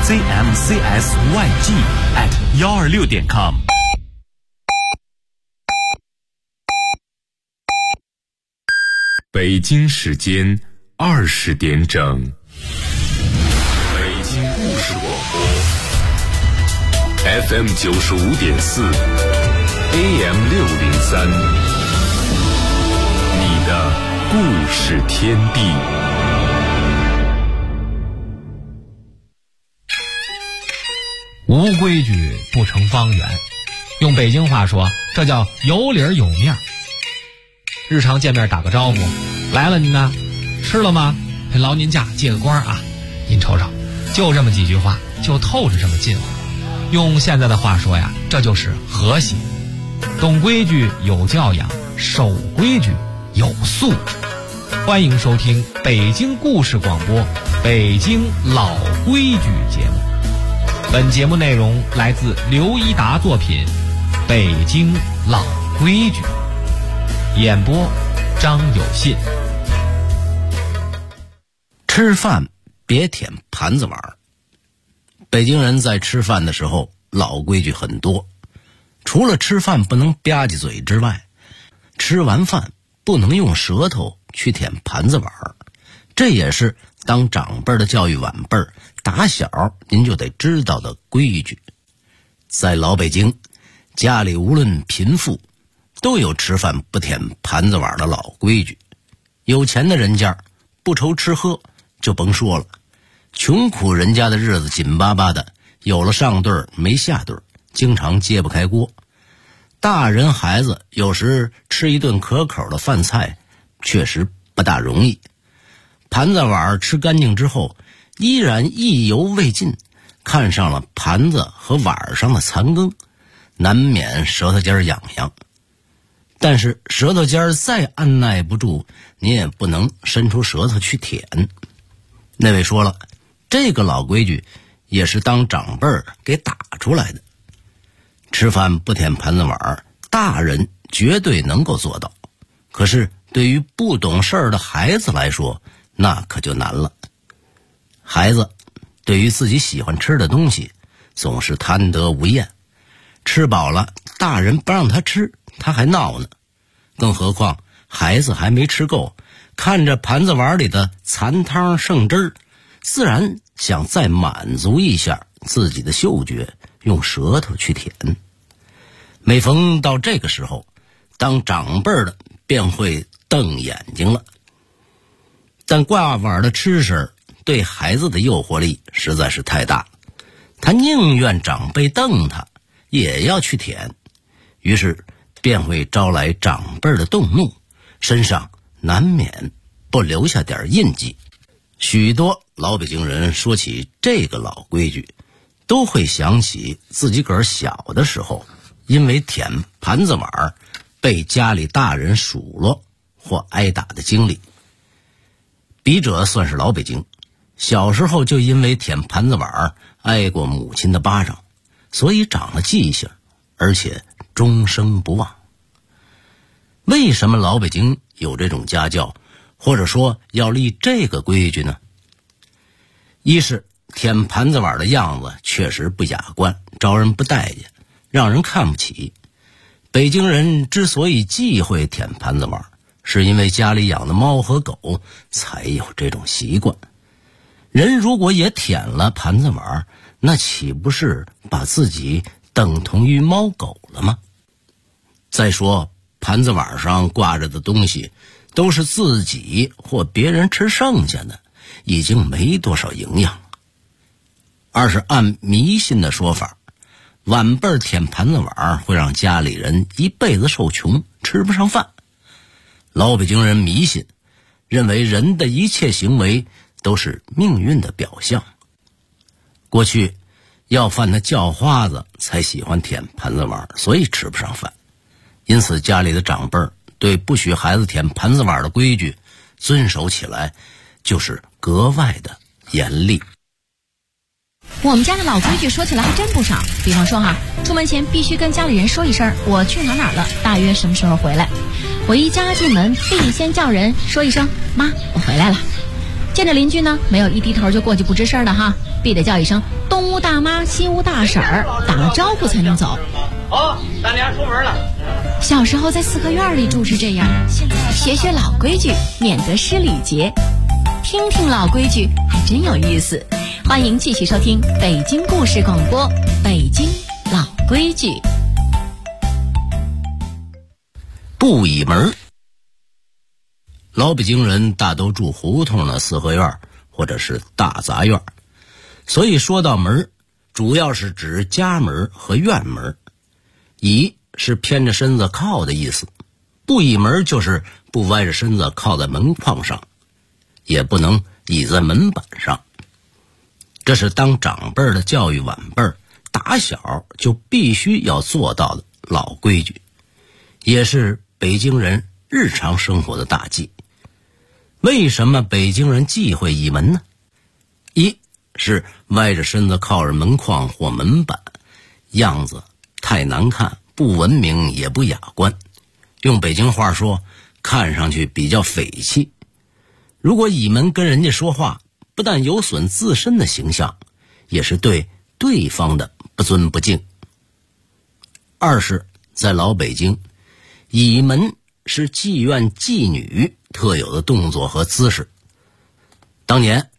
cmcsyg@126.com。 北京时间20点整，北京故事广播 FM 95.4 AM 603，你的故事天地。 无规矩不成方圆，用北京话说，这叫有理有面。日常见面打个招呼，来了您呢，吃了吗？劳您驾，借个光啊！您瞅瞅，就这么几句话，就透着这么近乎。用现在的话说呀，这就是和谐。懂规矩有教养，守规矩有素质。欢迎收听北京故事广播北京老规矩节目。本节目内容来自刘一达作品《北京老规矩》，演播张有信。 吃饭别舔盘子碗。北京人在吃饭的时候老规矩很多，除了吃饭不能吧唧嘴之外，吃完饭不能用舌头去舔盘子碗，这也是当长辈的教育晚辈打小您就得知道的规矩。在老北京，家里无论贫富都有吃饭不舔盘子碗的老规矩。有钱的人家不愁吃喝就甭说了，穷苦人家的日子紧巴巴的，有了上顿没下顿，经常揭不开锅。大人孩子有时吃一顿可口的饭菜确实不大容易，盘子碗吃干净之后依然意犹未尽，看上了盘子和碗上的残羹，难免舌头尖痒痒。但是舌头尖再按耐不住，你也不能伸出舌头去舔。那位说了，这个老规矩也是当长辈给打出来的。吃饭不舔盘子碗，大人绝对能够做到，可是对于不懂事的孩子来说，那可就难了。孩子对于自己喜欢吃的东西总是贪得无厌，吃饱了大人不让他吃，他还闹呢。更何况孩子还没吃够，看着盘子碗里的残汤剩汁儿，自然想再满足一下自己的嗅觉，用舌头去舔。每逢到这个时候，当长辈的便会瞪眼睛了。但挂碗的吃食对孩子的诱惑力实在是太大，他宁愿长辈瞪他也要去舔，于是便会招来长辈的动怒，身上难免不留下点印记。许多老北京人说起这个老规矩，都会想起自己个儿小的时候，因为舔盘子碗被家里大人数落或挨打的经历。笔者算是老北京，小时候就因为舔盘子碗挨过母亲的巴掌，所以长了记性，而且终生不忘。为什么老北京有这种家教，或者说要立这个规矩呢？一是舔盘子碗的样子确实不雅观，招人不待见，让人看不起。北京人之所以忌讳舔盘子碗，是因为家里养的猫和狗才有这种习惯。人如果也舔了盘子碗，那岂不是把自己等同于猫狗了吗？再说盘子碗上挂着的东西都是自己或别人吃剩下的，已经没多少营养了。二是按迷信的说法，晚辈舔盘子碗会让家里人一辈子受穷，吃不上饭。老北京人迷信，认为人的一切行为都是命运的表象。过去要饭的叫花子才喜欢舔盘子碗，所以吃不上饭。因此家里的长辈对不许孩子舔盘子碗的规矩遵守起来就是格外的严厉。 我们家的老规矩说起来还真不少，比方说出门前必须跟家里人说一声我去哪儿了，大约什么时候回来。回家进门必先叫人说一声妈我回来了。见着邻居呢，没有一低头就过去不吱声的必得叫一声东屋大妈西屋大婶儿，打了招呼才能走。 咱俩出门了。 小时候在四合院里住是这样，现在学学老规矩，免得失礼节。听听老规矩还真有意思。欢迎继续收听北京故事广播，北京老规矩。 不倚门。老北京人大都住胡同的四合院或者是大杂院，所以说到门，主要是指家门和院门。倚是偏着身子靠的意思，不倚门就是不歪着身子靠在门框上，也不能倚在门板上。这是当长辈的教育晚辈打小就必须要做到的老规矩，也是北京人日常生活的大忌。为什么北京人忌讳倚门呢？一是歪着身子靠着门框或门板，样子太难看，不文明也不雅观，用北京话说，看上去比较匪气。如果倚门跟人家说话，不但有损自身的形象，也是对对方的不尊不敬。二是在老北京，倚门是妓院妓女特有的动作和姿势。当年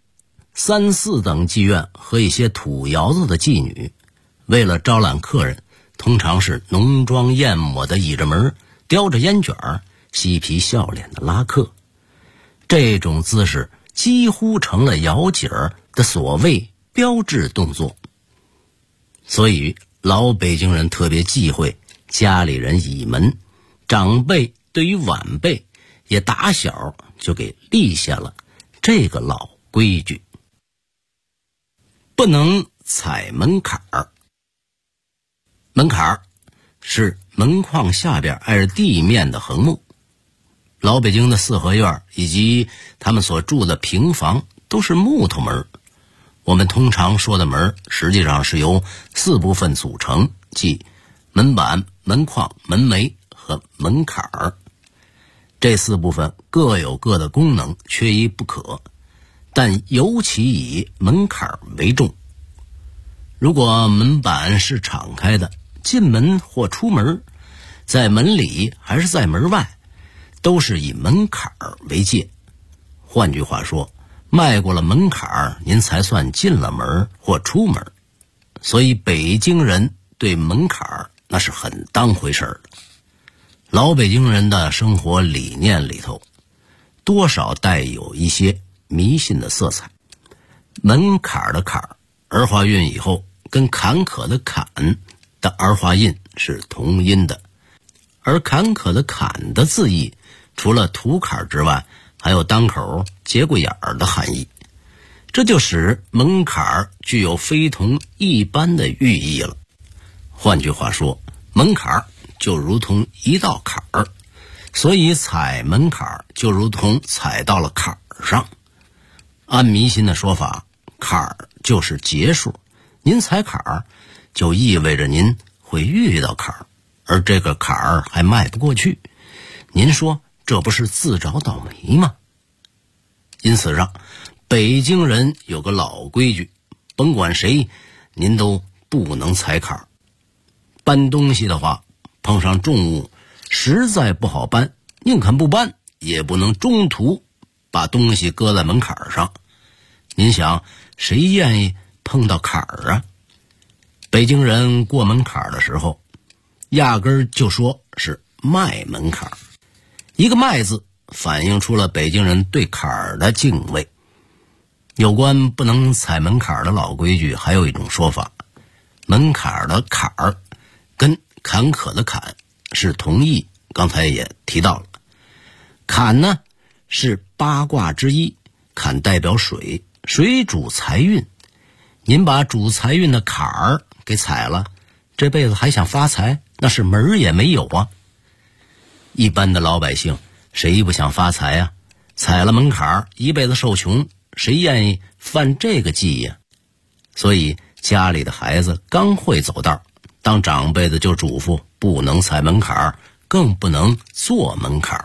3、4等妓院和一些土窑子的妓女，为了招揽客人，通常是浓妆艳抹的倚着门，叼着烟卷，嬉皮笑脸的拉客。这种姿势几乎成了窑姐儿的所谓标志动作。所以老北京人特别忌讳家里人倚门，长辈对于晚辈也打小就给立下了这个老规矩。不能踩门槛儿。门槛儿是门框下边挨着地面的横木。老北京的四合院以及他们所住的平房都是木头门。我们通常说的门实际上是由4部分组成，即门板、门框、门楣和门槛儿。这4部分各有各的功能，缺一不可，但尤其以门槛为重。如果门板是敞开的，进门或出门，在门里还是在门外，都是以门槛为界。换句话说，迈过了门槛，您才算进了门或出门。所以北京人对门槛那是很当回事的。老北京人的生活理念里头，多少带有一些迷信的色彩。门槛的坎儿化韵以后，跟坎坷的坎的儿化音是同音的，而坎坷的坎的字义，除了土坎之外，还有当口节骨眼儿的含义，这就使门槛具有非同一般的寓意了。换句话说，门槛就如同一道坎儿，所以踩门槛就如同踩到了坎儿上。按迷信的说法，坎儿就是结束，您踩坎儿就意味着您会遇到坎儿，而这个坎儿还迈不过去，您说这不是自找倒霉吗？因此上，北京人有个老规矩，甭管谁，您都不能踩坎儿。搬东西的话，碰上重物实在不好搬，宁肯不搬，也不能中途把东西搁在门槛上。您想，谁愿意碰到坎儿啊？北京人过门槛的时候，压根儿就说是迈门槛。一个迈字反映出了北京人对坎儿的敬畏。有关不能踩门槛的老规矩，还有一种说法，门槛的坎儿跟坎坷的坎是同义，刚才也提到了。坎呢是八卦之一，坎代表水，水主财运，您把主财运的坎儿给踩了，这辈子还想发财，那是门儿也没有啊。一般的老百姓谁不想发财啊？踩了门槛一辈子受穷，谁愿意犯这个忌呀？所以家里的孩子刚会走道，当长辈的就嘱咐不能踩门槛，更不能坐门槛。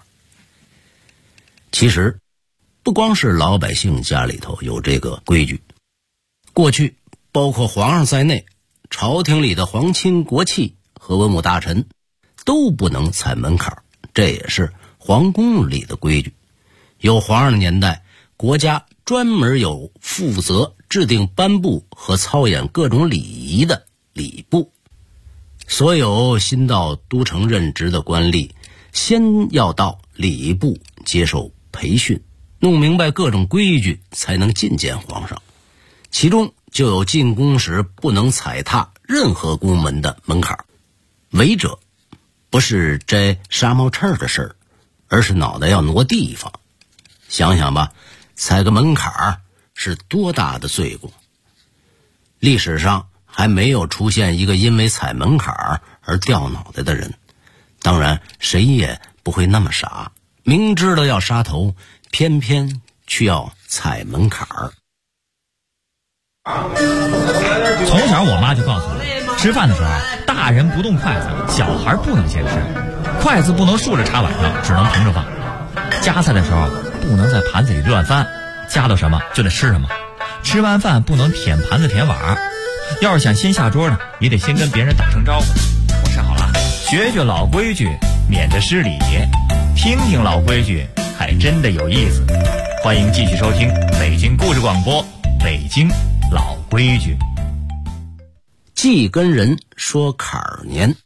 其实不光是老百姓家里头有这个规矩， 过去包括皇上在内，朝廷里的皇亲国戚和文武大臣都不能踩门槛，这也是皇宫里的规矩。有皇上的年代，国家专门有负责制定颁布和操演各种礼仪的礼部。所有新到都城任职的官吏，先要到礼部接受培训，弄明白各种规矩，才能觐见皇上。其中就有进宫时不能踩踏任何宫门的门槛。违者不是摘纱帽翅的事儿，而是脑袋要挪地方。想想吧，踩个门槛是多大的罪过。历史上还没有出现一个因为踩门槛而掉脑袋的人，当然谁也不会那么傻，明知道要杀头，偏偏却要踩门槛。 从小我妈就告诉我，吃饭的时候大人不动筷子，小孩不能先吃，筷子不能竖着插碗上，只能平着放。夹菜的时候不能在盘子里乱翻，夹到什么就得吃什么。吃完饭不能舔盘子舔碗，要是想先下桌呢，也得先跟别人打声招呼。我说好了，学学老规矩，免得失礼，听听老规矩，还真的有意思。欢迎继续收听北京故事广播，北京老规矩。 忌跟人说坎儿年。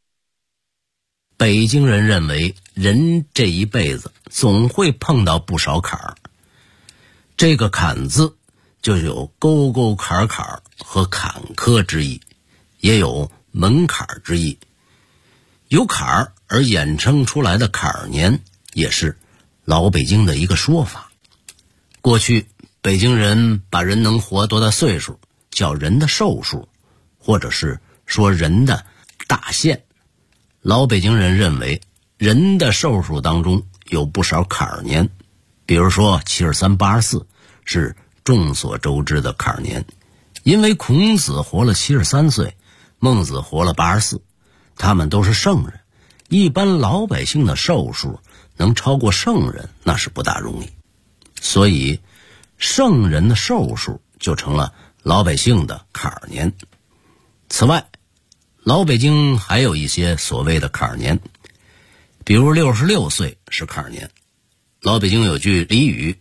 北京人认为人这一辈子总会碰到不少坎儿，这个坎字就有沟沟坎坎和坎坷之意，也有门槛之意。有坎儿而衍生出来的坎儿年，也是老北京的一个说法。过去北京人把人能活多大岁数叫人的寿数，或者是说人的大限。老北京人认为人的寿数当中有不少坎儿年，比如说73、84是众所周知的坎儿年，因为孔子活了73岁，孟子活了84，他们都是圣人，一般老百姓的寿数能超过圣人那是不大容易，所以圣人的寿数就成了老百姓的坎儿年。此外，老北京还有一些所谓的坎儿年，比如66岁是坎儿年。老北京有句俚语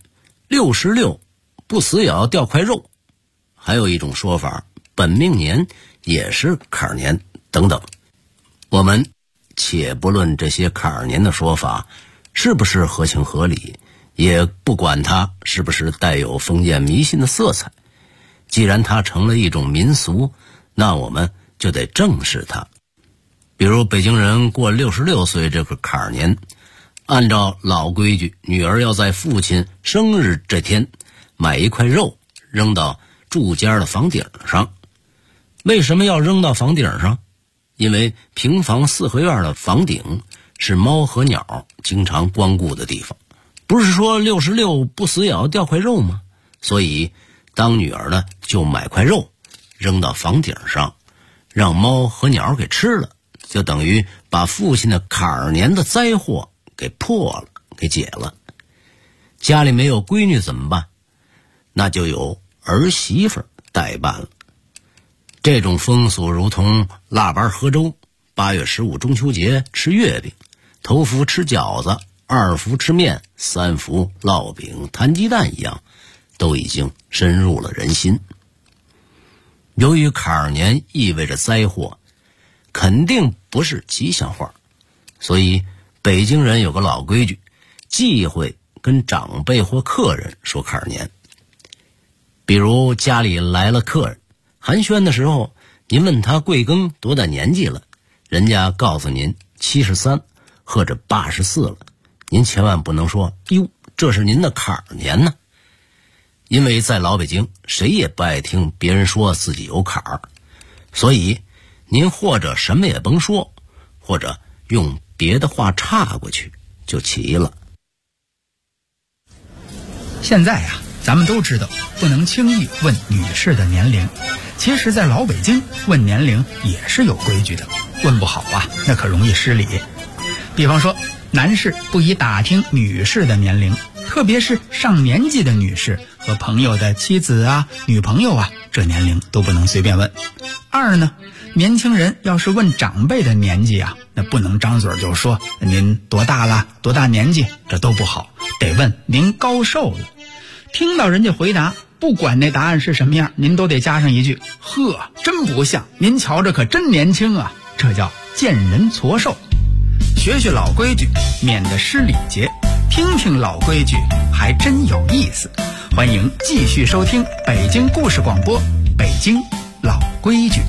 ，66不死也要掉块肉。还有一种说法，本命年也是坎儿年等等。我们且不论这些坎儿年的说法是不是合情合理，也不管它是不是带有封建迷信的色彩，既然它成了一种民俗，那我们就得正视它。比如北京人过66岁这个坎儿年，按照老规矩，女儿要在父亲生日这天买一块肉扔到住家的房顶上。为什么要扔到房顶上？因为平房四合院的房顶是猫和鸟经常光顾的地方，不是说66不死也要掉块肉吗？所以当女儿的就买块肉扔到房顶上，让猫和鸟给吃了，就等于把父亲的坎儿年的灾祸给破了，给解了。家里没有闺女怎么办？那就有儿媳妇代办了。这种风俗如同腊八喝粥，8月15中秋节吃月饼，头伏吃饺子，2伏吃面，3伏烙饼摊鸡蛋一样，都已经深入了人心。由于坎儿年意味着灾祸，肯定不是吉祥话，所以北京人有个老规矩，忌讳跟长辈或客人说坎儿年。比如家里来了客人，寒暄的时候，您问他贵庚多大年纪了，人家告诉您73或者84了，您千万不能说哟，这是您的坎儿年呢。因为在老北京，谁也不爱听别人说自己有坎儿，所以您或者什么也甭说，或者用别的话岔过去就齐了。 现在呀，咱们都知道不能轻易问女士的年龄，其实在老北京问年龄也是有规矩的，问不好啊，那可容易失礼。比方说，男士不宜打听女士的年龄，特别是上年纪的女士和朋友的妻子啊、女朋友啊这年龄都不能随便问。二呢，年轻人要是问长辈的年纪啊，那不能张嘴就说您多大了，多大年纪，这都不好，得问您高寿了。听到人家回答，不管那答案是什么样，您都得加上一句：呵，真不像，您瞧着可真年轻啊。这叫见人矬寿。学学老规矩，免得失礼节，听听老规矩，还真有意思。欢迎继续收听北京故事广播，北京老规矩。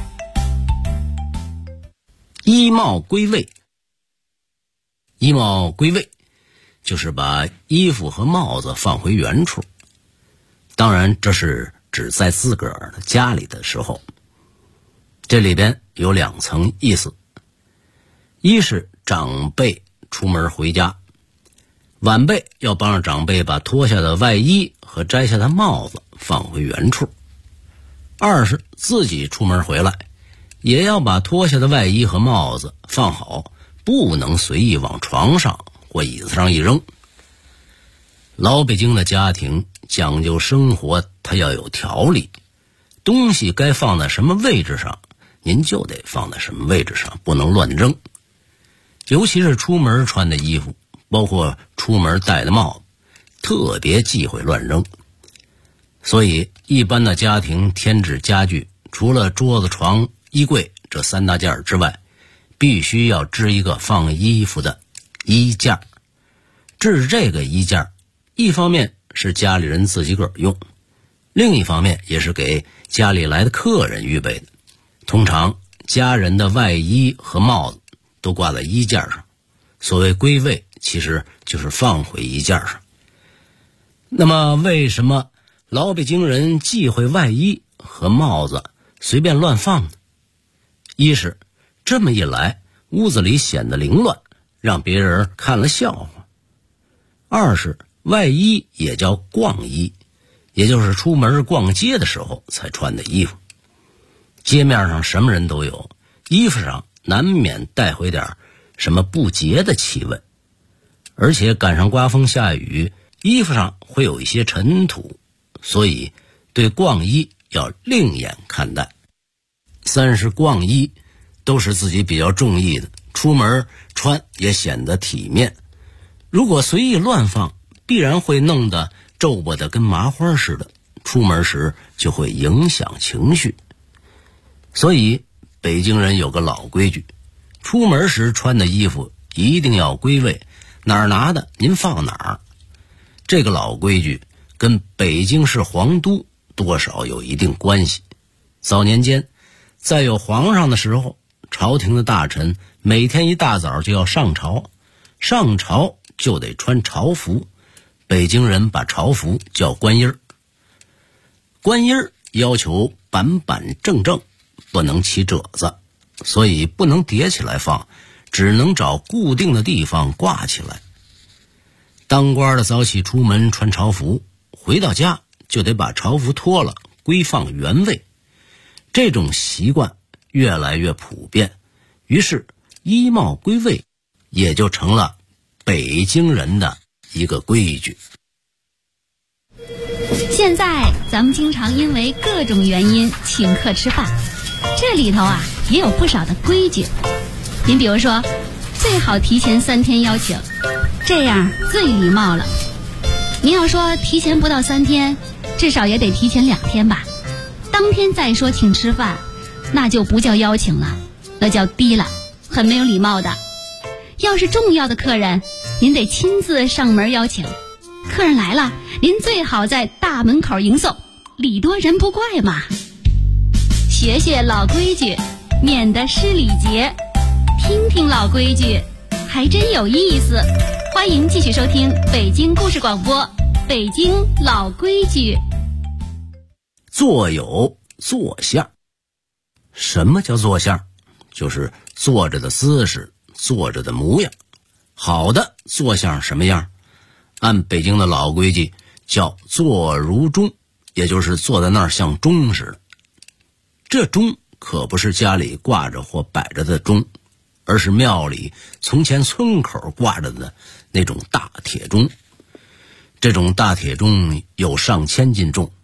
衣帽归位。衣帽归位就是把衣服和帽子放回原处，当然这是指在自个儿的家里的时候。这里边有2层意思。一是长辈出门回家，晚辈要帮着长辈把脱下的外衣和摘下的帽子放回原处。二是自己出门回来，也要把脱下的外衣和帽子放好，不能随意往床上或椅子上一扔。老北京的家庭讲究生活，它要有条理，东西该放在什么位置上，您就得放在什么位置上，不能乱扔。尤其是出门穿的衣服，包括出门戴的帽子，特别忌讳乱扔。所以一般的家庭添置家具，除了桌子、床、衣柜这3大件之外，必须要支一个放衣服的衣架。置这个衣架，一方面是家里人自己个儿用，另一方面也是给家里来的客人预备的。通常家人的外衣和帽子都挂在衣架上，所谓归位其实就是放回衣架上。那么为什么老北京人忌讳外衣和帽子随便乱放呢？一是这么一来，屋子里显得凌乱，让别人看了笑话。二是外衣也叫逛衣，也就是出门逛街的时候才穿的衣服。街面上什么人都有，衣服上难免带回点什么不洁的气味，而且赶上刮风下雨，衣服上会有一些尘土，所以对逛衣要另眼看待。三是逛衣都是自己比较中意的，出门穿也显得体面。如果随意乱放，必然会弄得皱巴的跟麻花似的，出门时就会影响情绪。所以北京人有个老规矩，出门时穿的衣服一定要归位，哪儿拿的您放哪儿。这个老规矩跟北京市皇都多少有一定关系。早年间在有皇上的时候，朝廷的大臣每天一大早就要上朝，上朝就得穿朝服，北京人把朝服叫官衣儿。官衣儿要求板板正正，不能起褶子，所以不能叠起来放，只能找固定的地方挂起来。当官的早起出门穿朝服，回到家就得把朝服脱了归放原位。这种习惯越来越普遍，于是衣帽归位也就成了北京人的一个规矩。 现在咱们经常因为各种原因请客吃饭，这里头也有不少的规矩。您比如说，最好提前3天邀请，这样最礼貌了。您要说提前不到3天，至少也得提前2天吧。当天再说请吃饭，那就不叫邀请了，那叫低了，很没有礼貌的。要是重要的客人，您得亲自上门邀请。客人来了，您最好在大门口迎送，礼多人不怪嘛。学学老规矩，免得失礼节。听听老规矩，还真有意思。欢迎继续收听北京故事广播，北京老规矩。 坐有坐相。什么叫坐相？就是坐着的姿势，坐着的模样。好的坐相什么样？按北京的老规矩叫坐如钟，也就是坐在那儿像钟似的。这钟可不是家里挂着或摆着的钟，而是庙里从前村口挂着的那种大铁钟。这种大铁钟有上千斤重，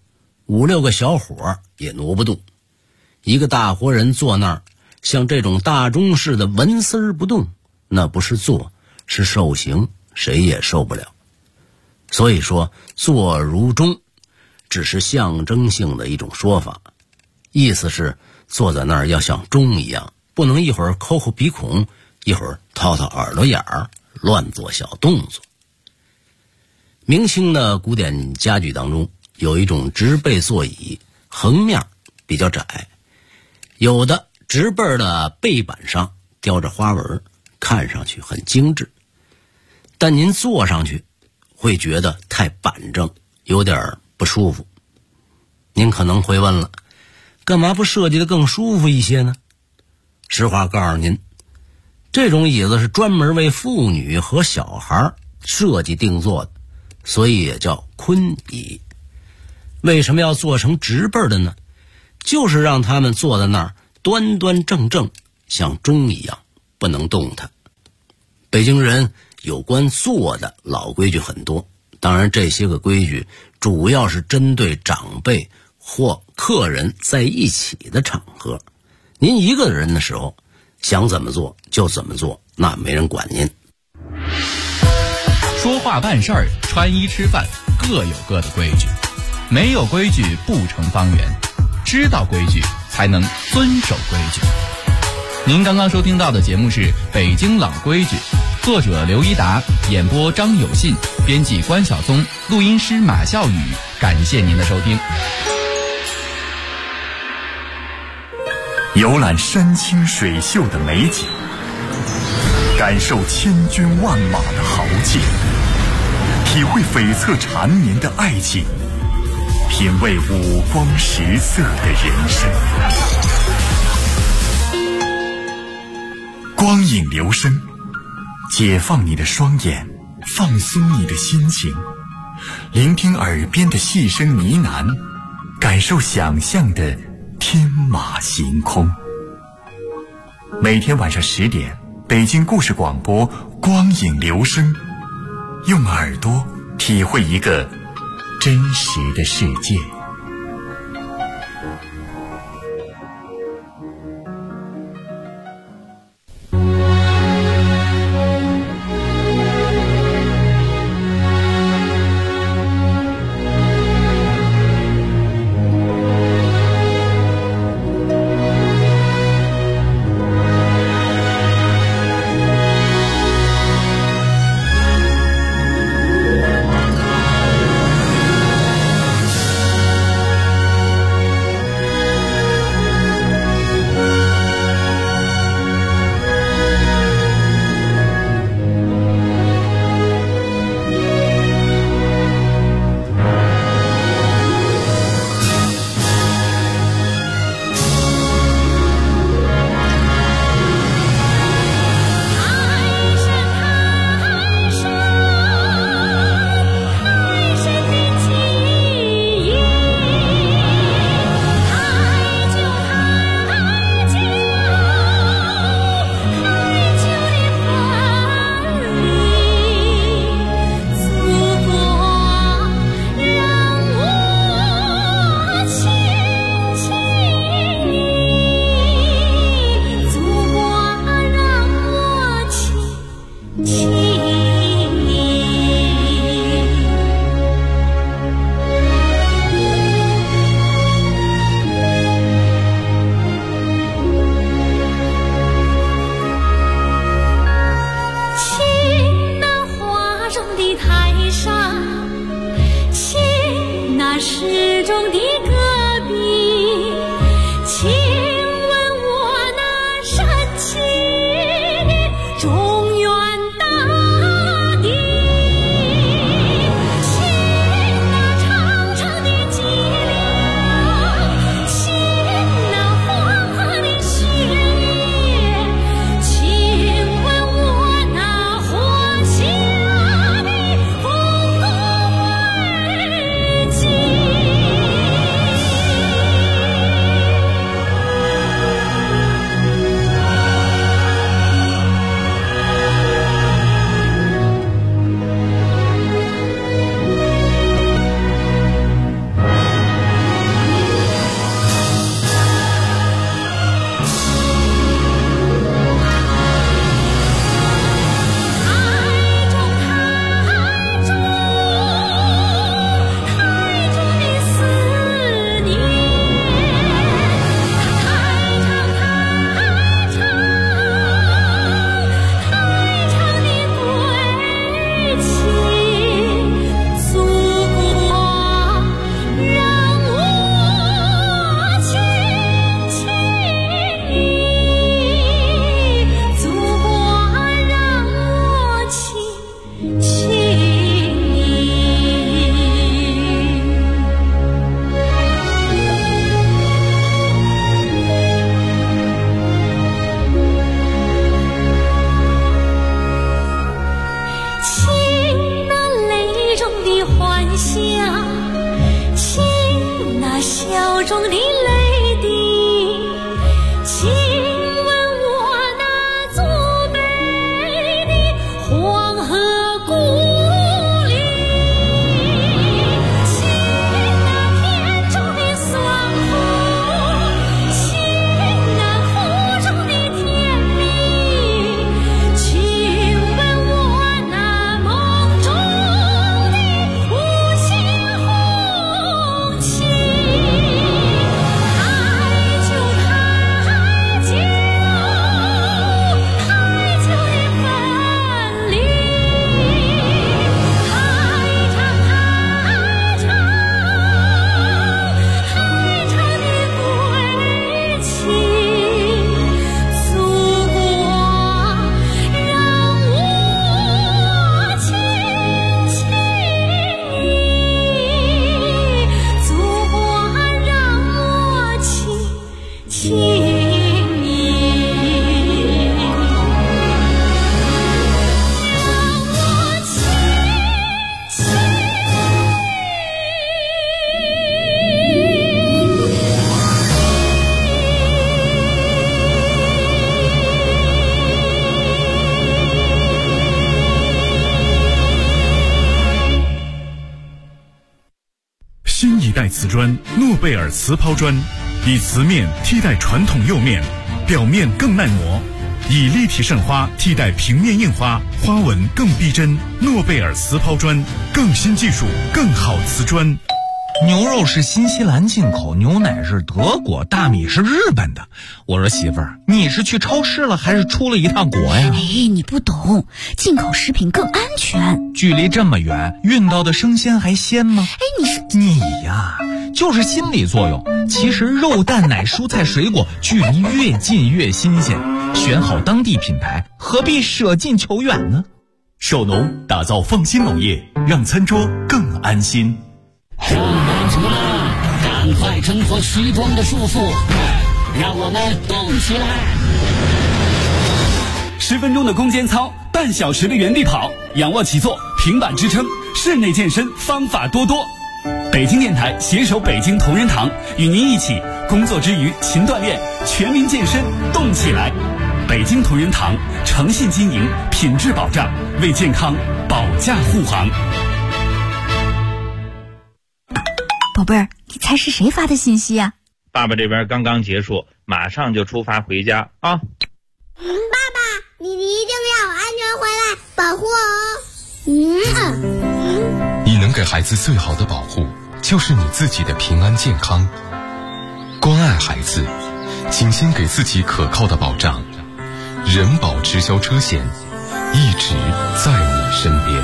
5、6个小伙也挪不动。一个大活人坐那儿，像这种大钟似的纹丝儿不动，那不是坐，是受刑，谁也受不了。所以说坐如钟只是象征性的一种说法，意思是坐在那儿要像钟一样，不能一会儿抠抠鼻孔，一会儿掏掏耳朵眼儿，乱做小动作。明清的古典家具当中有一种直背座椅，横面比较窄，有的直背的背板上雕着花纹，看上去很精致，但您坐上去会觉得太板正，有点不舒服。您可能会问了，干嘛不设计得更舒服一些呢？实话告诉您，这种椅子是专门为妇女和小孩设计定做的，所以也叫坤椅。为什么要做成直背的呢？就是让他们坐在那儿端端正正，像钟一样，不能动弹。北京人有关坐的老规矩很多，当然这些个规矩主要是针对长辈或客人在一起的场合。您一个人的时候想怎么做就怎么做，那没人管您。 说话办事儿，穿衣吃饭，各有各的规矩，没有规矩不成方圆，知道规矩才能遵守规矩。您刚刚收听到的节目是《北京老规矩》，作者刘一达，演播张有信，编辑关晓松，录音师马笑宇。感谢您的收听。 游览山清水秀的美景，感受千军万马的豪气，体会悱恻缠绵的爱情，品味五光十色的人生。光影留声，解放你的双眼，放松你的心情，聆听耳边的细声呢喃，感受想象的天马行空。每天晚上10点，北京故事广播光影留声，用耳朵体会一个真实的世界。 新一代瓷砖诺贝尔瓷抛砖，以瓷面替代传统釉面，表面更耐磨，以立体渗花替代平面印花，花纹更逼真。诺贝尔瓷抛砖，更新技术，更好瓷砖。 牛肉是新西兰进口，牛奶是德国，大米是日本的。我说媳妇儿，你是去超市了还是出了一趟国呀？ 哎，你不懂，进口食品更安全。 距离这么远，运到的生鲜还鲜吗？ 哎， 你呀，就是心理作用。其实肉蛋奶蔬菜水果距离越近越新鲜，选好当地品牌，何必舍近求远呢？ 首农打造放心农业，让餐桌更安心。 上班族们，赶快挣脱虚装的束缚，让我们动起来 ！10分钟的攻坚操，半小时的原地跑，仰卧起坐，平板支撑，室内健身方法多多。北京电台携手北京同仁堂，与您一起工作之余勤锻炼，全民健身动起来。北京同仁堂诚信经营，品质保障，为健康保驾护航。 宝贝儿，你猜是谁发的信息呀？ 爸爸这边刚刚结束，马上就出发回家啊！ 爸爸，你一定要安全回来，保护我。 你能给孩子最好的保护，就是你自己的平安健康。关爱孩子，请先给自己可靠的保障。人保直销车险，一直在你身边。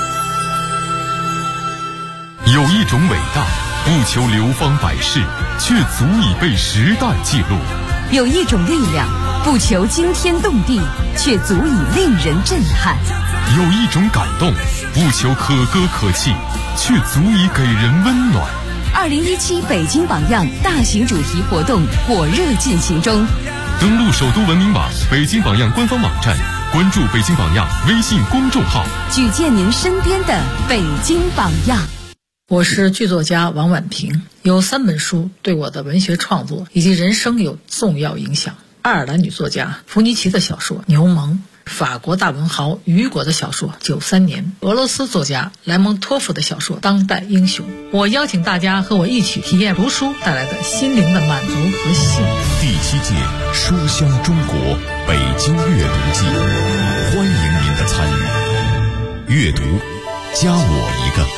有一种伟大，不求流芳百世，却足以被时代记录； 有一种力量，不求惊天动地，却足以令人震撼； 有一种感动，不求可歌可泣，却足以给人温暖。 2017北京榜样大型主题活动火热进行中， 登录首都文明网、北京榜样官方网站，关注北京榜样微信公众号， 举荐您身边的北京榜样。 我是剧作家王婉平，有3本书对我的文学创作以及人生有重要影响。爱尔兰女作家弗尼奇的小说《牛虻》，法国大文豪雨果的小说《93年》，俄罗斯作家莱蒙托夫的小说《当代英雄》。我邀请大家和我一起体验读书带来的心灵的满足和幸福。 第7届书香中国北京阅读季，欢迎您的参与。阅读，加我一个。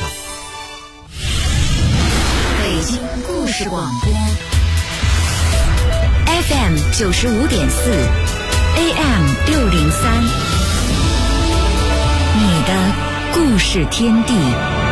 北京故事广播 FM 95.4 AM 603，你的故事天地。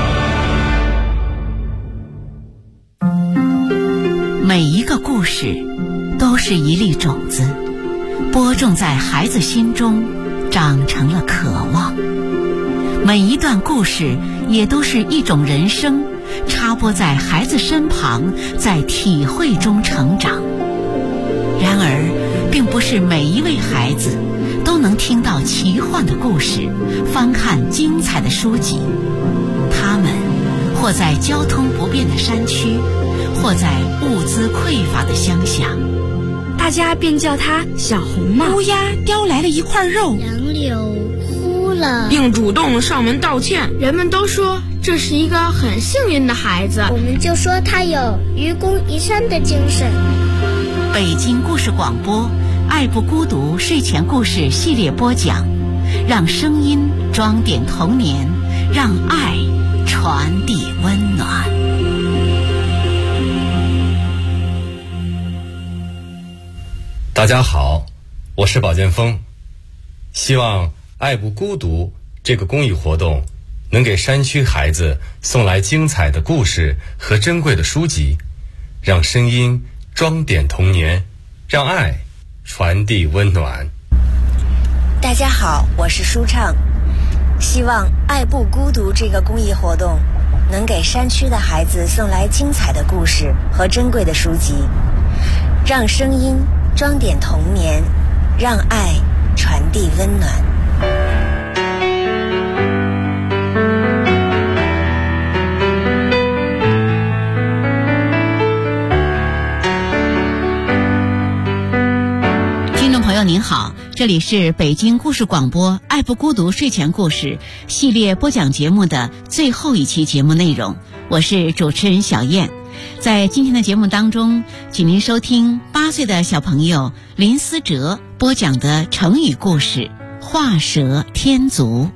每一个故事都是一粒种子，播种在孩子心中，长成了渴望。每一段故事也都是一种人生，插播在孩子身旁，在体会中成长。然而，并不是每一位孩子都能听到奇幻的故事，翻看精彩的书籍。他们或在交通不便的山区，或在物资匮乏的乡下。大大家便叫它小红帽。 乌鸦叼来了一块肉， 杨柳哭了， 并主动上门道歉。 人们都说这是一个很幸运的孩子， 我们就说他有愚公移山的精神。 北京故事广播爱不孤独睡前故事系列播讲，让声音装点童年，让爱传递温暖。 大家好，我是宝剑锋。希望爱不孤独这个公益活动能给山区孩子送来精彩的故事和珍贵的书籍，让声音装点童年，让爱传递温暖。 大家好，我是舒畅。希望爱不孤独这个公益活动能给山区的孩子送来精彩的故事和珍贵的书籍，让声音装点童年，让爱传递温暖。 听众朋友您好，这里是北京故事广播爱不孤独睡前故事系列播讲节目的最后一期节目内容，我是主持人小燕。在今天的节目当中，请您收听8岁的小朋友林思哲播讲的成语故事画蛇添足。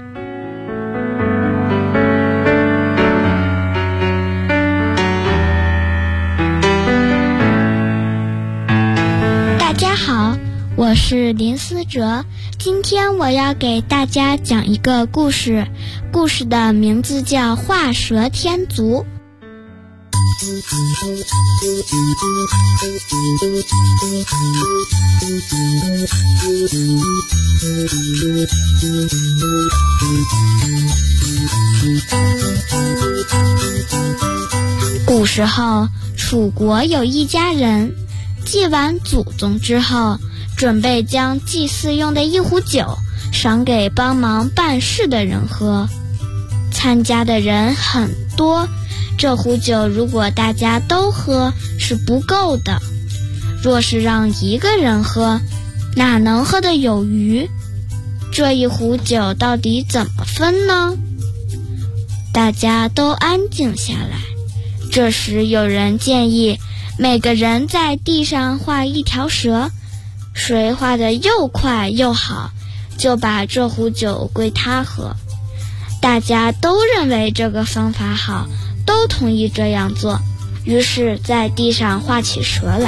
大家好，我是林思哲，今天我要给大家讲一个故事，故事的名字叫画蛇添足。古时候，楚国有一家人，祭完祖宗之后，准备将祭祀用的一壶酒赏给帮忙办事的人喝。参加的人很多，这壶酒如果大家都喝是不够的，若是让一个人喝，哪能喝得有余？这一壶酒到底怎么分呢？大家都安静下来。这时有人建议每个人在地上画一条蛇，谁画得又快又好，就把这壶酒归他喝。大家都认为这个方法好，都同意这样做，于是在地上画起蛇来。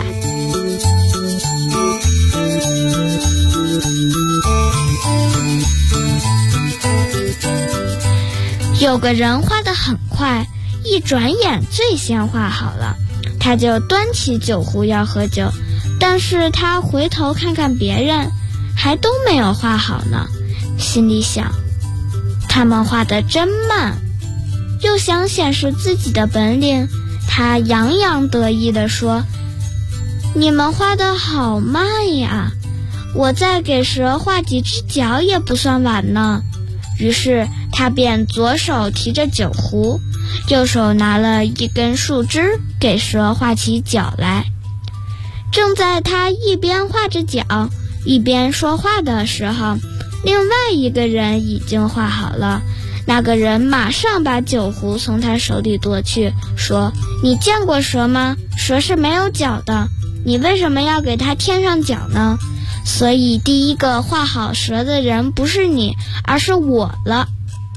有个人画得很快，一转眼最先画好了，他就端起酒壶要喝酒，但是他回头看看别人，还都没有画好呢，心里想，他们画得真慢。又想显示自己的本领，他洋洋得意地说，你们画得好慢呀，我再给蛇画几只脚也不算晚呢。于是他便左手提着酒壶，右手拿了一根树枝给蛇画起脚来。正在他一边画着脚一边说话的时候，另外一个人已经画好了。那个人马上把酒壶从他手里夺去，说，你见过蛇吗？蛇是没有脚的，你为什么要给它添上脚呢？所以第一个画好蛇的人不是你，而是我了。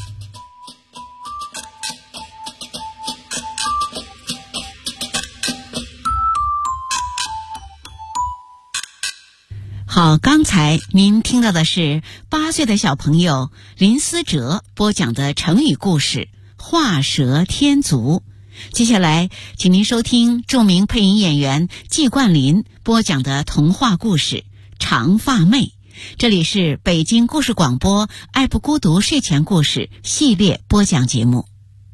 好，刚才您听到的是8岁的小朋友林思哲播讲的成语故事画蛇添足。接下来请您收听著名配音演员季冠霖播讲的童话故事长发妹。这里是北京故事广播爱不孤独睡前故事系列播讲节目。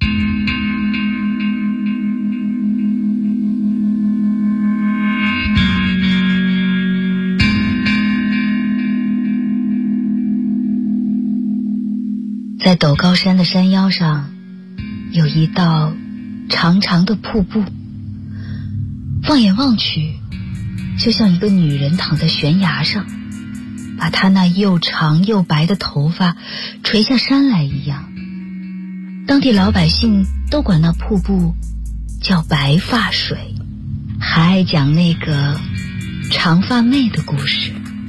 在陡高山的山腰上，有一道长长的瀑布，放眼望去， 就像一个女人躺在悬崖上，把她那又长又白的头发垂下山来一样。当地老百姓都管那瀑布叫白发水，还爱讲那个长发妹的故事。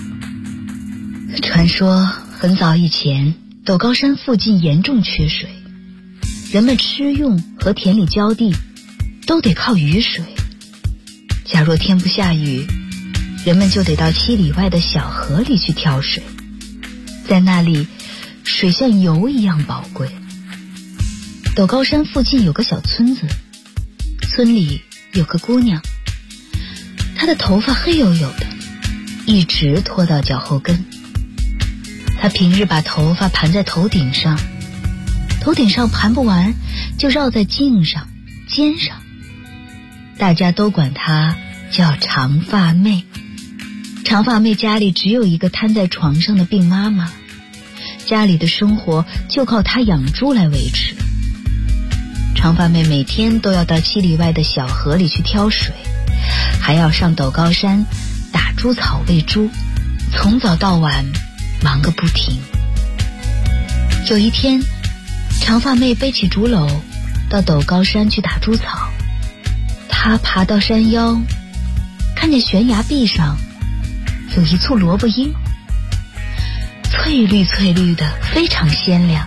传说很早以前，陡高山附近严重缺水，人们吃用和田里浇地都得靠雨水。假若天不下雨，人们就得到7里外的小河里去挑水，在那里水像油一样宝贵。陡高山附近有个小村子，村里有个姑娘，她的头发黑黝黝的，一直拖到脚后跟。她平日把头发盘在头顶上，头顶上盘不完就绕在颈上、肩上，大家都管她叫长发妹。长发妹家里只有一个瘫在床上的病妈妈，家里的生活就靠她养猪来维持。长发妹每天都要到7里外的小河里去挑水，还要上陡高山打猪草喂猪，从早到晚忙个不停。有一天，长发妹背起竹篓到陡高山去打猪草，她爬到山腰，看见悬崖壁上有一簇萝卜缨，翠绿翠绿的，非常鲜亮。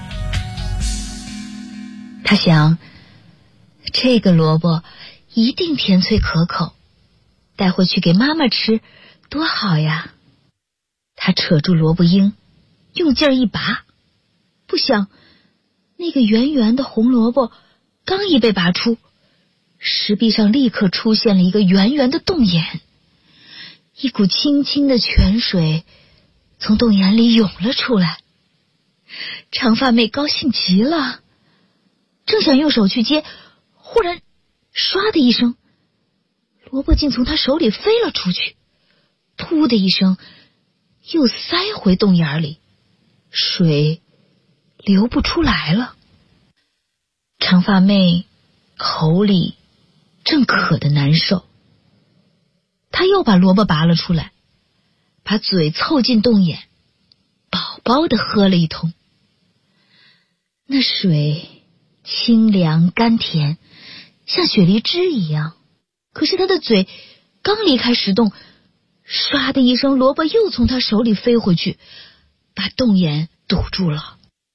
她想，这个萝卜一定甜脆可口，带回去给妈妈吃多好呀。她扯住萝卜缨，用劲儿一拔，不想那个圆圆的红萝卜刚一被拔出，石壁上立刻出现了一个圆圆的洞眼，一股清清的泉水从洞眼里涌了出来。长发妹高兴极了，正想用手去接，忽然唰的一声，萝卜竟从她手里飞了出去，噗的一声又塞回洞眼里，水流不出来了。长发妹口里正渴得难受，她又把萝卜拔了出来，把嘴凑近洞眼，饱饱地喝了一通。那水清凉甘甜，像雪梨汁一样，可是她的嘴刚离开石洞，唰的一声，萝卜又从她手里飞回去，把洞眼堵住了。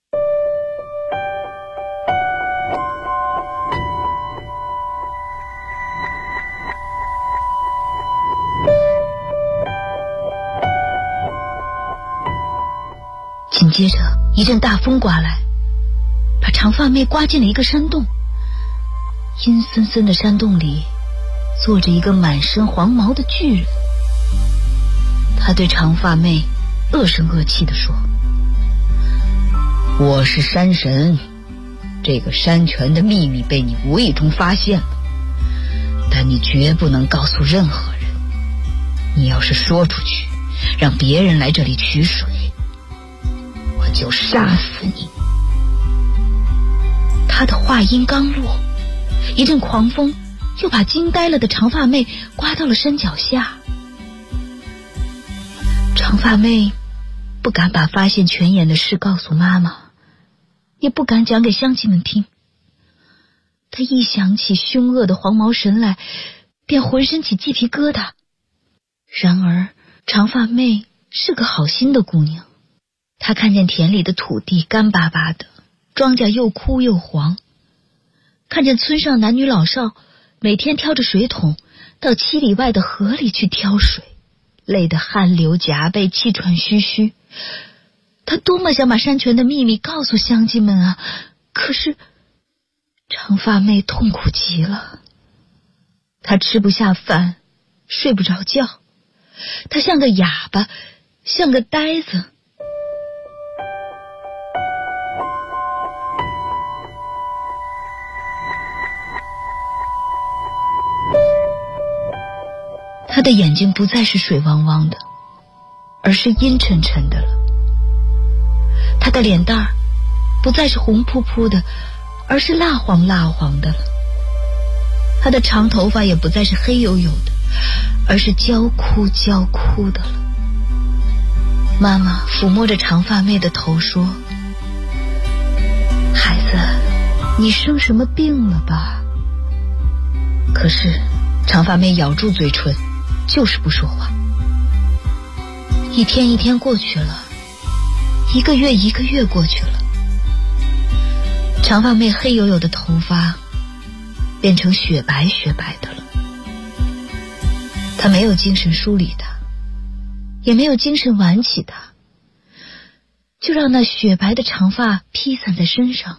紧接着一阵大风刮来，把长发妹刮进了一个山洞。阴森森的山洞里坐着一个满身黄毛的巨人，他对长发妹恶声恶气地说：我是山神，这个山泉的秘密被你无意中发现了，但你绝不能告诉任何人，你要是说出去，让别人来这里取水，我就杀死你。他的话音刚落，一阵狂风又把惊呆了的长发妹刮到了山脚下。长发妹不敢把发现泉眼的事告诉妈妈，也不敢讲给乡亲们听。她一想起凶恶的黄毛神来，便浑身起鸡皮疙瘩。然而长发妹是个好心的姑娘，她看见田里的土地干巴巴的，庄稼又枯又黄，看见村上男女老少每天挑着水桶到7里外的河里去挑水，累得汗流浃背，气喘吁吁。他多么想把山泉的秘密告诉乡亲们啊！可是长发妹痛苦极了，她吃不下饭，睡不着觉，她像个哑巴，像个呆子。她的眼睛不再是水汪汪的，而是阴沉沉的了。她的脸蛋儿不再是红扑扑的，而是蜡黄蜡黄的了。她的长头发也不再是黑黝黝的， 而是焦枯焦枯的了。妈妈抚摸着长发妹的头说：“孩子，你生什么病了吧？”可是长发妹咬住嘴唇，就是不说话。一天一天过去了，一个月一个月过去了，长发妹黑黝黝的头发变成雪白雪白的了。她没有精神梳理它，也没有精神挽起它，就让那雪白的长发披散在身上。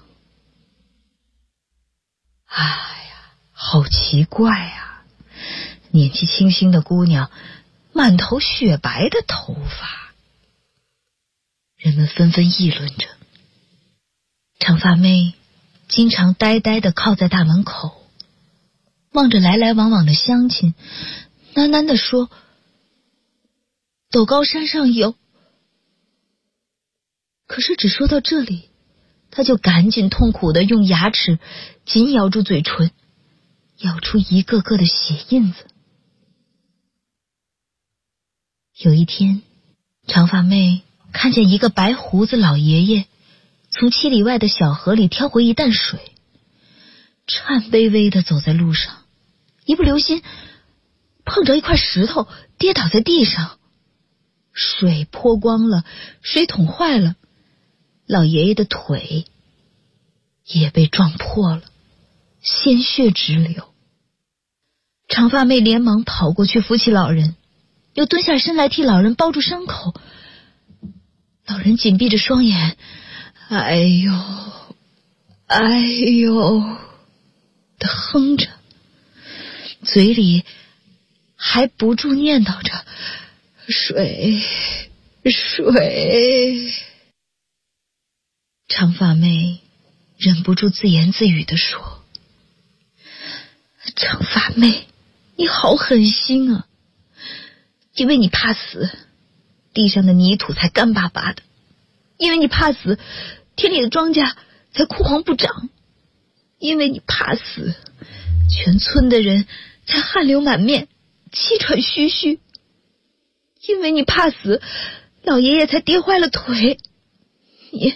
哎呀，好奇怪啊，年纪轻轻的姑娘满头雪白的头发。人们纷纷议论着。长发妹经常呆呆地靠在大门口，望着来来往往的乡亲，喃喃地说：“陡高山上有。”可是只说到这里，她就赶紧痛苦地用牙齿紧咬住嘴唇，咬出一个个的血印子。有一天，长发妹看见一个白胡子老爷爷从7里外的小河里挑回一担水，颤巍巍地走在路上，一不留心碰着一块石头，跌倒在地上，水泼光了，水桶坏了，老爷爷的腿也被撞破了，鲜血直流。长发妹连忙跑过去扶起老人，又蹲下身来替老人包住伤口。老人紧闭着双眼，哎呦哎呦的哼着，嘴里还不住念叨着水水。长发妹忍不住自言自语地说：“长发妹，你好狠心啊！因为你怕死，地上的泥土才干巴巴的；因为你怕死，田里的庄稼才枯黄不长；因为你怕死，全村的人才汗流满面，气喘吁吁；因为你怕死，老爷爷才跌坏了腿。你……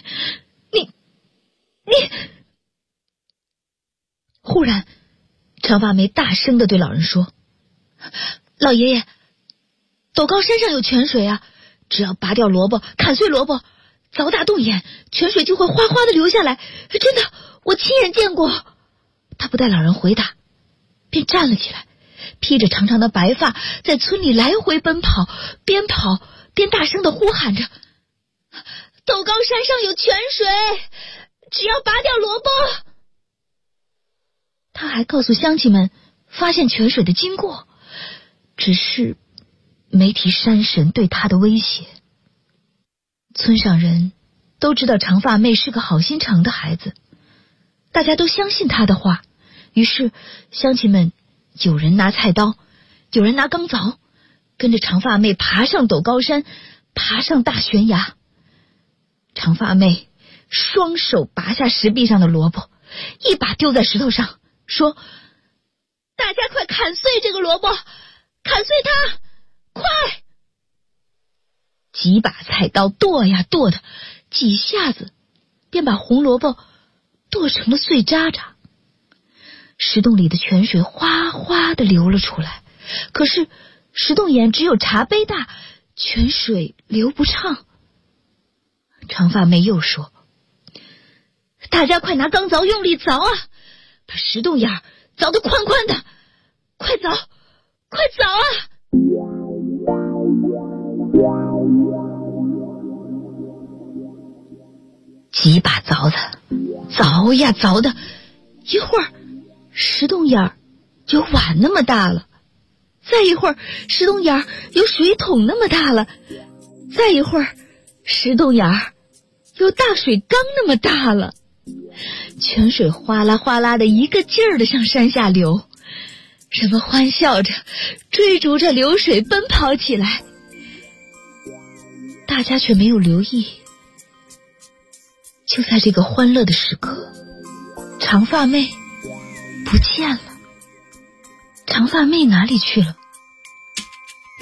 忽然，长发妹大声地对老人说：“老爷爷，陡高山上有泉水啊，只要拔掉萝卜，砍碎萝卜，凿大洞眼，泉水就会哗哗地流下来。真的，我亲眼见过。”他不待老人回答，便站了起来，披着长长的白发，在村里来回奔跑，边跑边大声地呼喊着：“陡高山上有泉水，只要拔掉萝卜。”他还告诉乡亲们发现泉水的经过，只是没提山神对他的威胁。村上人都知道长发妹是个好心肠的孩子，大家都相信他的话，于是乡亲们有人拿菜刀，有人拿钢凿，跟着长发妹爬上陡高山，爬上大悬崖。长发妹双手拔下石壁上的萝卜，一把丢在石头上，说：“大家快砍碎这个萝卜，砍碎它，快！”几把菜刀剁呀剁的，几下子便把红萝卜剁成了碎渣渣。石洞里的泉水哗哗地流了出来，可是石洞眼只有茶杯大，泉水流不畅。长发妹又说：“大家快拿钢凿用力凿啊，把石洞眼凿得宽宽的，快凿，快凿啊！”几把凿子凿呀凿的，一会儿石洞眼有碗那么大了，再一会儿石洞眼有水桶那么大了，再一会儿石洞眼有大水缸那么大了。泉水哗啦哗啦的一个劲儿的向山下流，人们欢笑着追逐着流水奔跑起来。大家却没有留意，就在这个欢乐的时刻，长发妹不见了。长发妹哪里去了？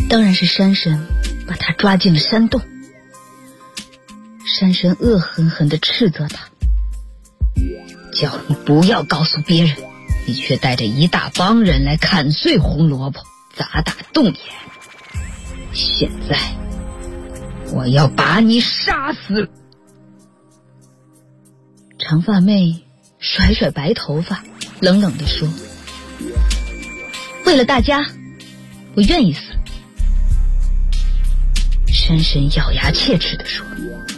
当然是山神把他抓进了山洞。山神恶狠狠地斥责他，叫你不要告诉别人，你却带着一大帮人来砍碎红萝卜，砸打洞眼。现在我要把你杀死。长发妹甩甩白头发，冷冷地说，为了大家，我愿意死。山神咬牙切齿地说，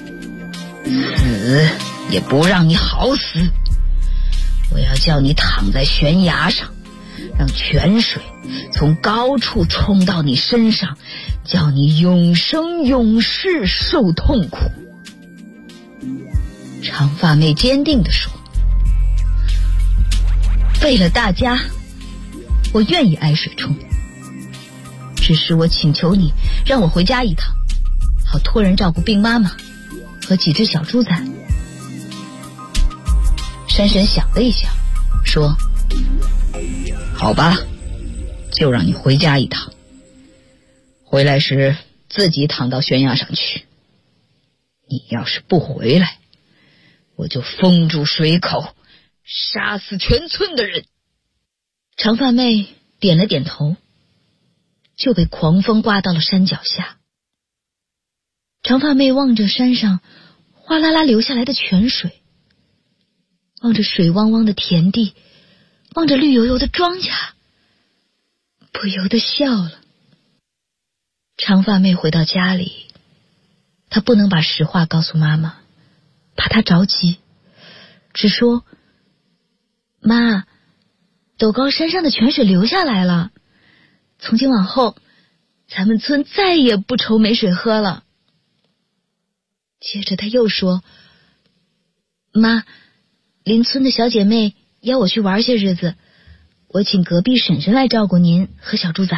死也不让你好死，我要叫你躺在悬崖上，让泉水从高处冲到你身上，叫你永生永世受痛苦。长发妹坚定地说，为了大家，我愿意挨水冲，只是我请求你让我回家一趟，好托人照顾病妈妈和几只小猪仔。山神想了一想，说，好吧，就让你回家一趟，回来时自己躺到悬崖上去，你要是不回来，我就封住水口，杀死全村的人。长发妹点了点头，就被狂风刮到了山脚下。长发妹望着山上哗啦啦流下来的泉水，望着水汪汪的田地，望着绿油油的庄稼，不由得笑了。长发妹回到家里，她不能把实话告诉妈妈，怕她着急，只说，妈，陡高山上的泉水流下来了，从今往后咱们村再也不愁没水喝了。接着她又说，妈，邻村的小姐妹邀我去玩些日子，我请隔壁婶婶来照顾您和小猪崽。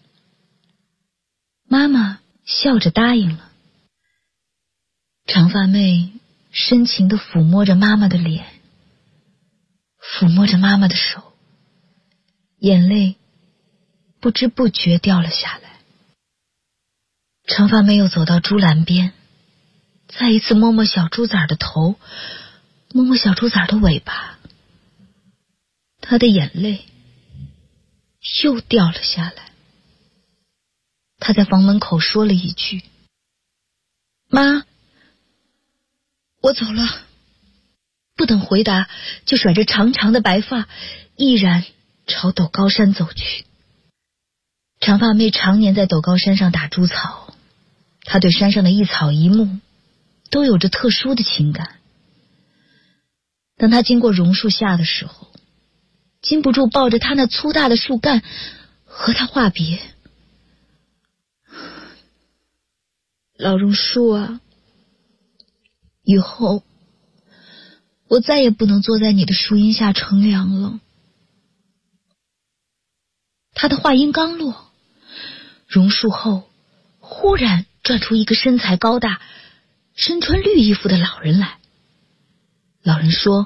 妈妈笑着答应了。长发妹深情地抚摸着妈妈的脸，抚摸着妈妈的手，眼泪不知不觉掉了下来。长发妹又走到猪栏边，再一次摸摸小猪崽的头，摸摸小猪崽的尾巴，她的眼泪又掉了下来。她在房门口说了一句，妈，我走了。不等回答，就甩着长长的白发，毅然朝陡高山走去。长发妹常年在陡高山上打猪草，她对山上的一草一木都有着特殊的情感。当她经过榕树下的时候，禁不住抱着她那粗大的树干和她话别。老榕树啊，以后我再也不能坐在你的树荫下乘凉了。他的话音刚落，榕树后忽然转出一个身材高大、身穿绿衣服的老人来。老人说，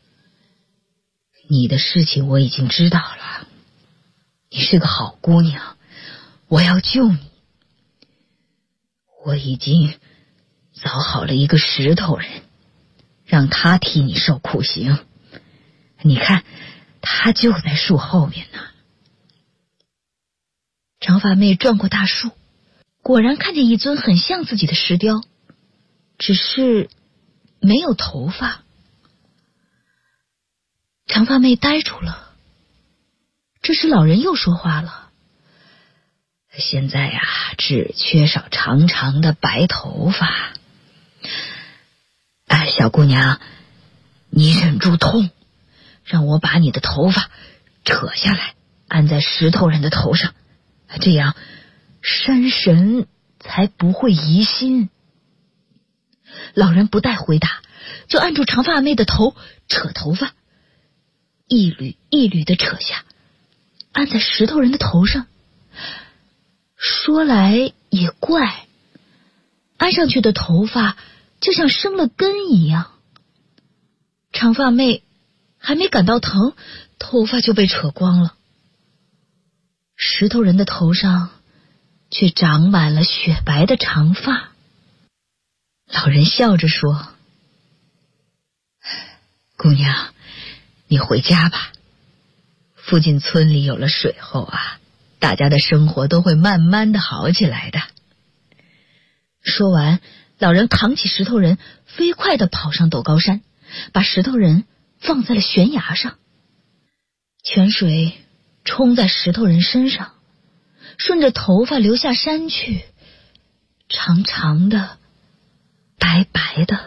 你的事情我已经知道了，你是个好姑娘，我要救你。我已经找好了一个石头人，让他替你受苦刑。你看，他就在树后面呢。长发妹转过大树，果然看见一尊很像自己的石雕，只是没有头发。长发妹呆住了。这时老人又说话了，现在呀，只缺少长长的白头发。小姑娘，你忍住痛，让我把你的头发扯下来，按在石头人的头上，这样山神才不会疑心。老人不待回答，就按住长发妹的头扯头发，一缕一缕的扯下，按在石头人的头上。说来也怪，按上去的头发就像生了根一样。长发妹还没感到疼，头发就被扯光了。石头人的头上却长满了雪白的长发。老人笑着说：“姑娘，你回家吧。附近村里有了水后啊，大家的生活都会慢慢的好起来的。”说完，老人扛起石头人，飞快地跑上陡高山，把石头人放在了悬崖上。泉水冲在石头人身上，顺着头发流下山去，长长的，白白的。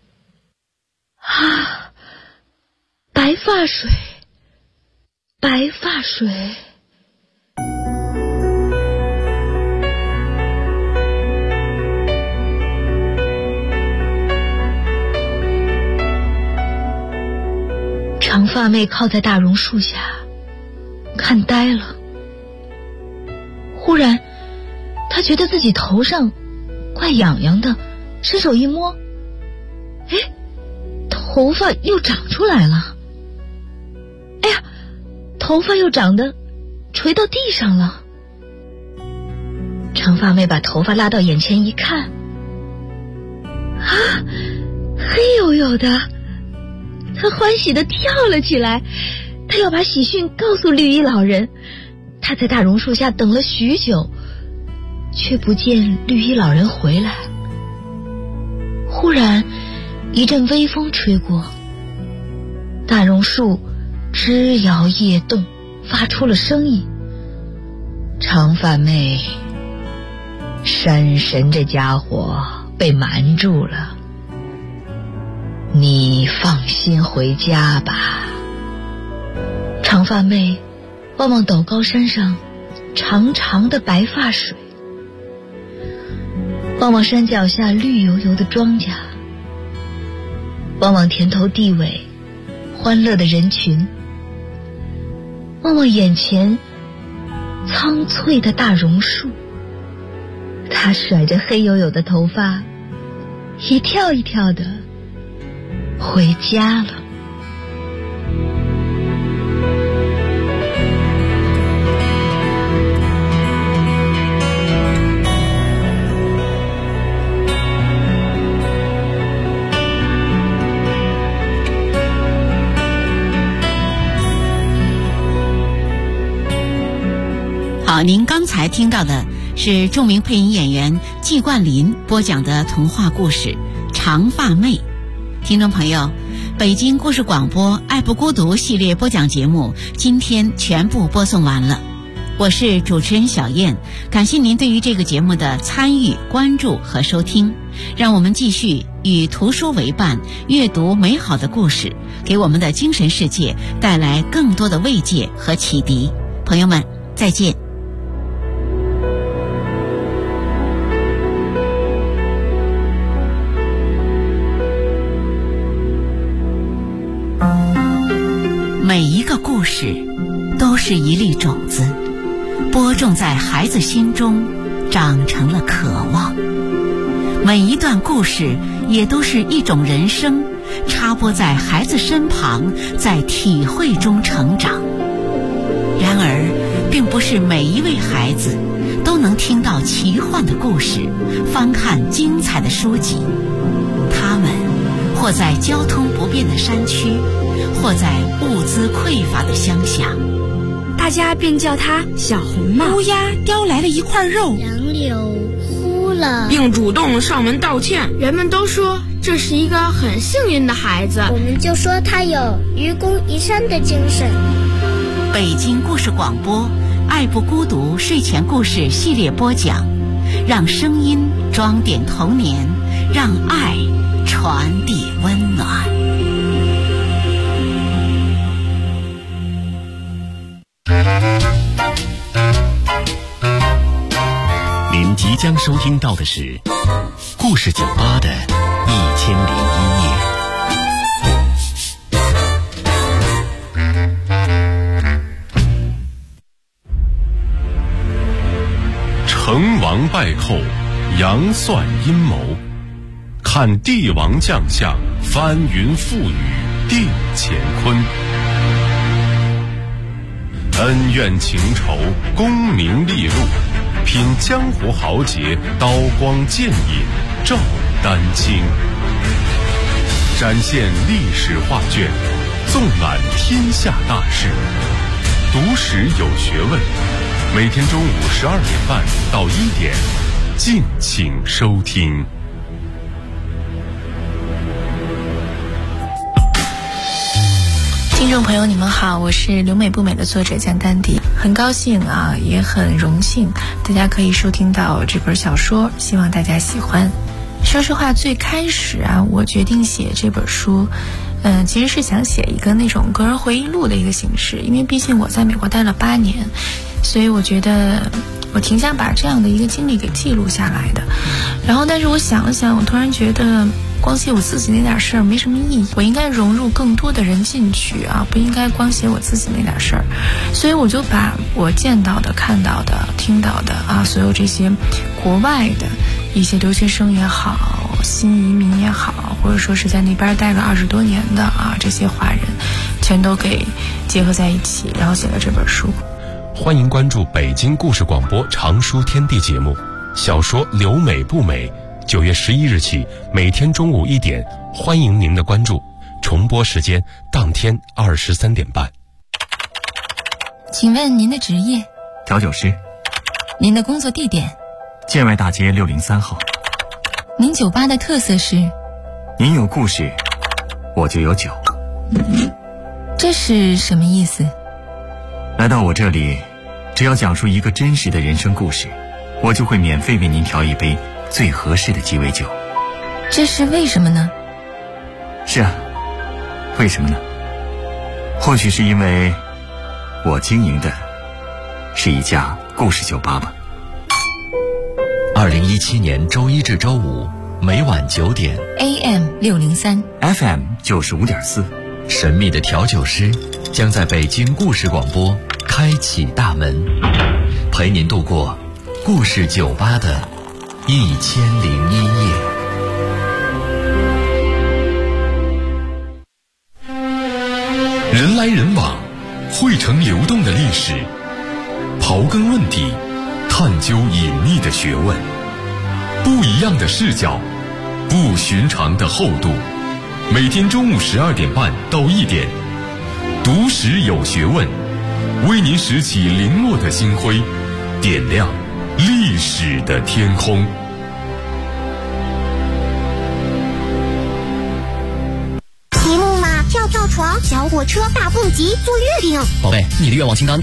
啊，白发水，白发水。长发妹靠在大榕树下，看呆了。忽然，她觉得自己头上怪痒痒的，伸手一摸，哎，头发又长出来了。哎呀，头发又长得垂到地上了。长发妹把头发拉到眼前一看，啊，黑黝黝的。他欢喜地跳了起来，他要把喜讯告诉绿衣老人。他在大榕树下等了许久，却不见绿衣老人回来。忽然一阵微风吹过，大榕树枝摇叶动，发出了声音。长发妹，山神这家伙被瞒住了，你放心回家吧。长发妹望望陡高山上长长的白发水，望望山脚下绿油油的庄稼，望望田头地尾欢乐的人群，望望眼前苍翠的大榕树。她甩着黑黝黝的头发，一跳一跳的回家了。 好，您刚才听到的是著名配音演员季冠霖播讲的童话故事《长发妹》。听众朋友，北京故事广播爱不孤独系列播讲节目今天全部播送完了，我是主持人小燕，感谢您对于这个节目的参与、关注和收听。让我们继续与图书为伴，阅读美好的故事，给我们的精神世界带来更多的慰藉和启迪。朋友们，再见。每一个故事都是一粒种子，播种在孩子心中，长成了渴望。每一段故事也都是一种人生，插播在孩子身旁，在体会中成长。然而，并不是每一位孩子都能听到奇幻的故事，翻看精彩的书籍。他们或在交通不便的山区，或在物资匮乏的乡下， 大家便叫他小红帽。 乌鸦叼来了一块肉， 杨柳哭了， 并主动上门道歉。人们都说这是一个很幸运的孩子， 我们就说他有愚公移山的精神。 北京故事广播爱不孤独睡前故事系列播讲，让声音装点童年，让爱传递温暖。 您即将收听到的是故事酒吧的1001夜。成王败寇，杨算阴谋，看帝王将相，翻云覆雨定乾坤。恩怨情仇，功名利禄， 品江湖豪杰，刀光剑影照丹青，展现历史画卷，纵览天下大事，读史有学问。每天中午12点半到1点，敬请收听。 听众朋友你们好，我是留美不美的作者江丹迪，很高兴啊，也很荣幸大家可以收听到这本小说，希望大家喜欢。说实话，最开始啊，我决定写这本书其实是想写一个那种个人回忆录的一个形式，因为毕竟我在美国待了8年，所以我觉得我挺想把这样的一个经历给记录下来的。然后但是我想了想，我突然觉得光写我自己那点事儿没什么意义，我应该融入更多的人进去啊，不应该光写我自己那点事儿。所以我就把我见到的、看到的、听到的啊，所有这些国外的一些留学生也好，新移民也好，或者说是在那边待了20多年的啊，这些华人全都给结合在一起，然后写了这本书。 欢迎关注北京故事广播长书天地节目，小说留美不美，9月11日起每天中午1点，欢迎您的关注，重播时间当天23点半。 请问您的职业？ 调酒师。 您的工作地点？ 建外大街603号。 您酒吧的特色是？ 您有故事，我就有酒。 这是什么意思？ 来到我这里，只要讲述一个真实的人生故事，我就会免费为您调一杯最合适的鸡尾酒。 这是为什么呢？ 是啊，为什么呢？或许是因为我经营的是一家故事酒吧吧。 2017年周1至周5每晚9点 AM 603 FM 95.4， 神秘的调酒师将在北京故事广播开启大门，陪您度过故事酒吧的1001夜。 人来人往，汇成流动的历史，刨根问底，探究隐秘的学问，不一样的视角，不寻常的厚度。每天中午12点半到1点，读史有学问，为您拾起零落的星辉，点亮历史的天空。 积木马、跳跳床、小火车、大蹦极、做月饼。 宝贝，你的愿望清单